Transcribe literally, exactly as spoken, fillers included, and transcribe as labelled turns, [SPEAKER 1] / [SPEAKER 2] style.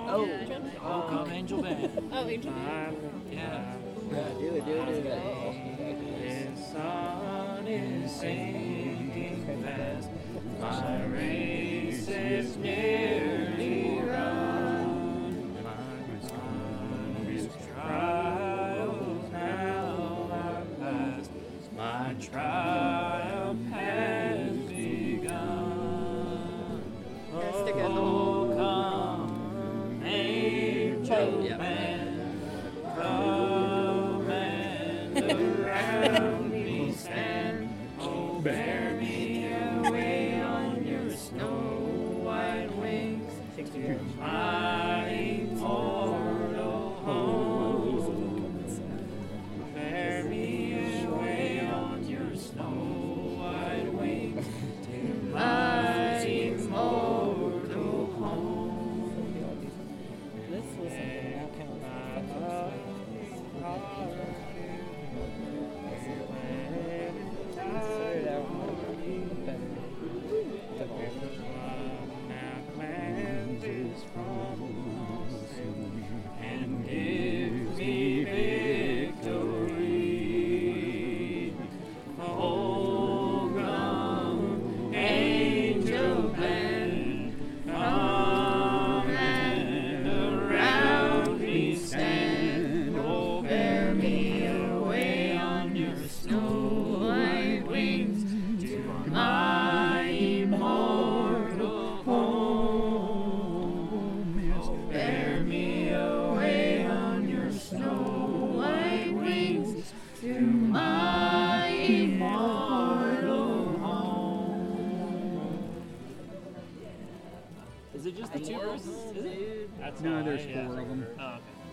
[SPEAKER 1] Oh,
[SPEAKER 2] Oh, come Angel Band.
[SPEAKER 3] Oh, Angel.
[SPEAKER 2] Yeah.
[SPEAKER 1] yeah, do it, do it, do it.
[SPEAKER 2] The sun is sinking fast. My race is nearly run. My trials now are past. My triumph has begun.
[SPEAKER 3] Stick it in the
[SPEAKER 2] Oh, come, angel
[SPEAKER 1] Yeah.
[SPEAKER 2] band, come and around me stand. Oh, bear me away on your snow white wings to my immortal home. Bear me away on your snow white wings to my immortal home.
[SPEAKER 1] This was something that kind Consider that one better.
[SPEAKER 2] And give me victory. Oh, come, angel band, come and around me stand. Oh, bear me away on your snow white wings to my immortal home. Oh, bear me away on your snow white wings to my immortal home. Is it just the two verses? Is it? That's
[SPEAKER 4] No,
[SPEAKER 2] all,
[SPEAKER 4] there's
[SPEAKER 2] right? Yeah.
[SPEAKER 4] four of them.
[SPEAKER 2] Oh, okay.